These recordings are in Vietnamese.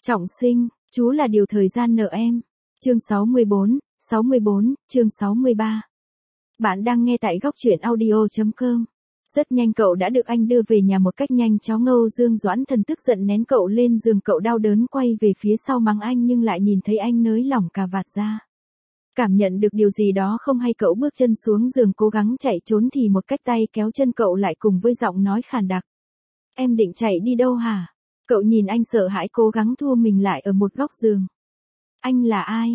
Trọng sinh, chú là điều thời gian nợ em. Chương 64, chương 63. Bạn đang nghe tại góc truyện audio.com. Rất nhanh cậu đã được anh đưa về nhà một cách nhanh chóng. Âu Dương Doãn Thần tức giận nén cậu lên giường, cậu đau đớn quay về phía sau mắng anh nhưng lại nhìn thấy anh nới lỏng cà vạt ra. Cảm nhận được điều gì đó không hay, cậu bước chân xuống giường cố gắng chạy trốn thì một cách tay kéo chân cậu lại cùng với giọng nói khàn đặc. Em định chạy đi đâu hả? Cậu nhìn anh sợ hãi cố gắng thua mình lại ở một góc giường. Anh là ai?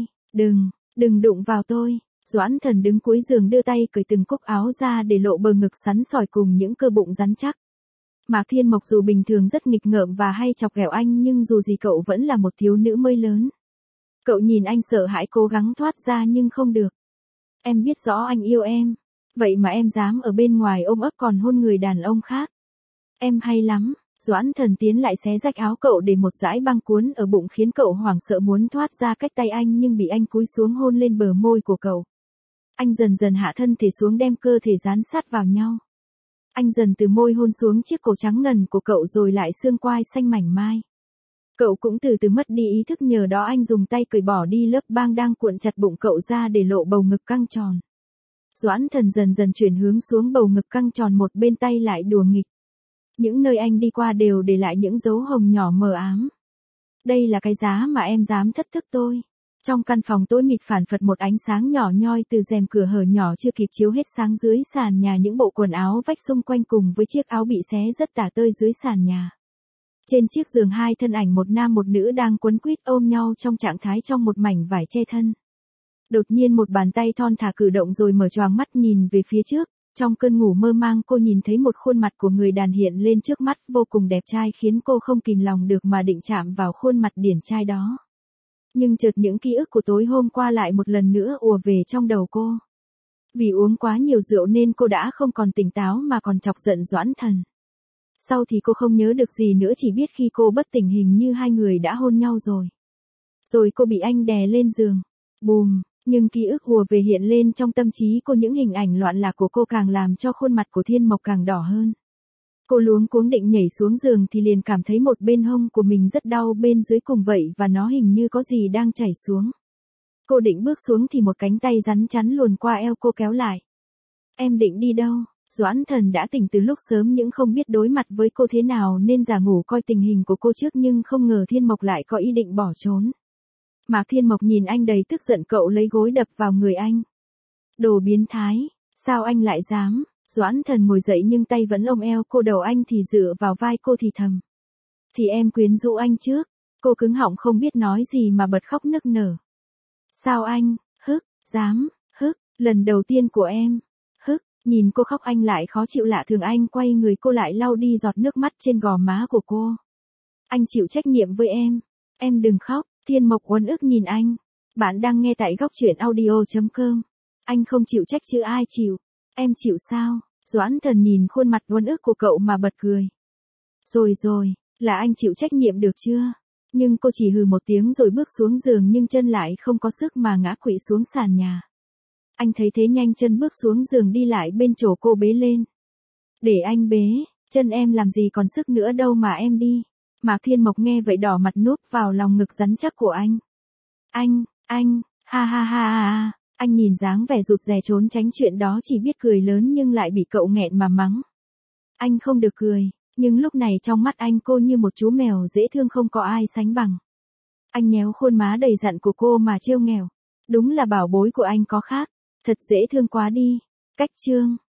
Đừng đụng vào tôi. Doãn Thần đứng cuối giường đưa tay cởi từng cúc áo ra để lộ bờ ngực sắn sỏi cùng những cơ bụng rắn chắc. Mạc Thiên Mộc dù bình thường rất nghịch ngợm và hay chọc ghẹo anh nhưng dù gì cậu vẫn là một thiếu nữ mới lớn. Cậu nhìn anh sợ hãi cố gắng thoát ra nhưng không được. Em biết rõ anh yêu em. Vậy mà em dám ở bên ngoài ôm ấp còn hôn người đàn ông khác. Em hay lắm. Doãn Thần tiến lại xé rách áo cậu để một dải băng cuốn ở bụng khiến cậu hoảng sợ muốn thoát ra cách tay anh nhưng bị anh cúi xuống hôn lên bờ môi của cậu. Anh dần dần hạ thân thể xuống đem cơ thể dán sát vào nhau. Anh dần từ môi hôn xuống chiếc cổ trắng ngần của cậu rồi lại xương quai xanh mảnh mai. Cậu cũng từ từ mất đi ý thức, nhờ đó anh dùng tay cởi bỏ đi lớp băng đang cuộn chặt bụng cậu ra để lộ bầu ngực căng tròn. Doãn Thần dần dần chuyển hướng xuống bầu ngực căng tròn, một bên tay lại đùa nghịch. Những nơi anh đi qua đều để lại những dấu hồng nhỏ mờ ám. Đây là cái giá mà em dám thách thức tôi. Trong căn phòng tối mịt phản phật một ánh sáng nhỏ nhoi từ rèm cửa hở nhỏ chưa kịp chiếu hết sáng dưới sàn nhà những bộ quần áo vách xung quanh cùng với chiếc áo bị xé rất tả tơi dưới sàn nhà. Trên chiếc giường hai thân ảnh một nam một nữ đang quấn quýt ôm nhau trong trạng thái trong một mảnh vải che thân. Đột nhiên một bàn tay thon thả cử động rồi mở choàng mắt nhìn về phía trước. Trong cơn ngủ mơ mang cô nhìn thấy một khuôn mặt của người đàn hiện lên trước mắt vô cùng đẹp trai khiến cô không kìm lòng được mà định chạm vào khuôn mặt điển trai đó. Nhưng chợt những ký ức của tối hôm qua lại một lần nữa ùa về trong đầu cô. Vì uống quá nhiều rượu nên cô đã không còn tỉnh táo mà còn chọc giận Doãn Thần. Sau thì cô không nhớ được gì nữa, chỉ biết khi cô bất tỉnh hình như hai người đã hôn nhau rồi. Rồi cô bị anh đè lên giường. Bùm. Nhưng ký ức ùa về hiện lên trong tâm trí cô, những hình ảnh loạn lạc của cô càng làm cho khuôn mặt của Thiên Mộc càng đỏ hơn. Cô luống cuống định nhảy xuống giường thì liền cảm thấy một bên hông của mình rất đau bên dưới cùng vậy và nó hình như có gì đang chảy xuống. Cô định bước xuống thì một cánh tay rắn chắn luồn qua eo cô kéo lại. Em định đi đâu? Doãn Thần đã tỉnh từ lúc sớm nhưng không biết đối mặt với cô thế nào nên giả ngủ coi tình hình của cô trước, nhưng không ngờ Thiên Mộc lại có ý định bỏ trốn. Mạc Thiên Mộc nhìn anh đầy tức giận, cậu lấy gối đập vào người anh. Đồ biến thái, sao anh lại dám? Doãn Thần ngồi dậy nhưng tay vẫn ôm eo cô, đầu anh thì dựa vào vai cô thì thầm. Thì em quyến rũ anh trước. Cô cứng họng không biết nói gì mà bật khóc nức nở. Sao anh, dám, lần đầu tiên của em, nhìn cô khóc anh lại khó chịu lạ thường, anh quay người cô lại lau đi giọt nước mắt trên gò má của cô. Anh chịu trách nhiệm với em đừng khóc. Thiên Mộc uất ức nhìn anh. Bạn đang nghe tại góc truyện audio.com. Anh không chịu trách chứ ai chịu? Em chịu sao? Doãn Thần nhìn khuôn mặt uất ức của cậu mà bật cười. Rồi, là anh chịu trách nhiệm được chưa? Nhưng cô chỉ hừ một tiếng rồi bước xuống giường nhưng chân lại không có sức mà ngã quỵ xuống sàn nhà. Anh thấy thế nhanh chân bước xuống giường đi lại bên chỗ cô bế lên. Để anh bế, chân em làm gì còn sức nữa đâu mà em đi. Mạc Thiên Mộc nghe vậy đỏ mặt núp vào lòng ngực rắn chắc của anh. Anh, ha. Anh nhìn dáng vẻ rụt rè trốn tránh chuyện đó chỉ biết cười lớn nhưng lại bị cậu nghẹn mà mắng. Anh không được cười, nhưng lúc này trong mắt anh cô như một chú mèo dễ thương không có ai sánh bằng. Anh nhéo khuôn má đầy dặn của cô mà trêu nghèo. Đúng là bảo bối của anh có khác, thật dễ thương quá đi. Cách chương.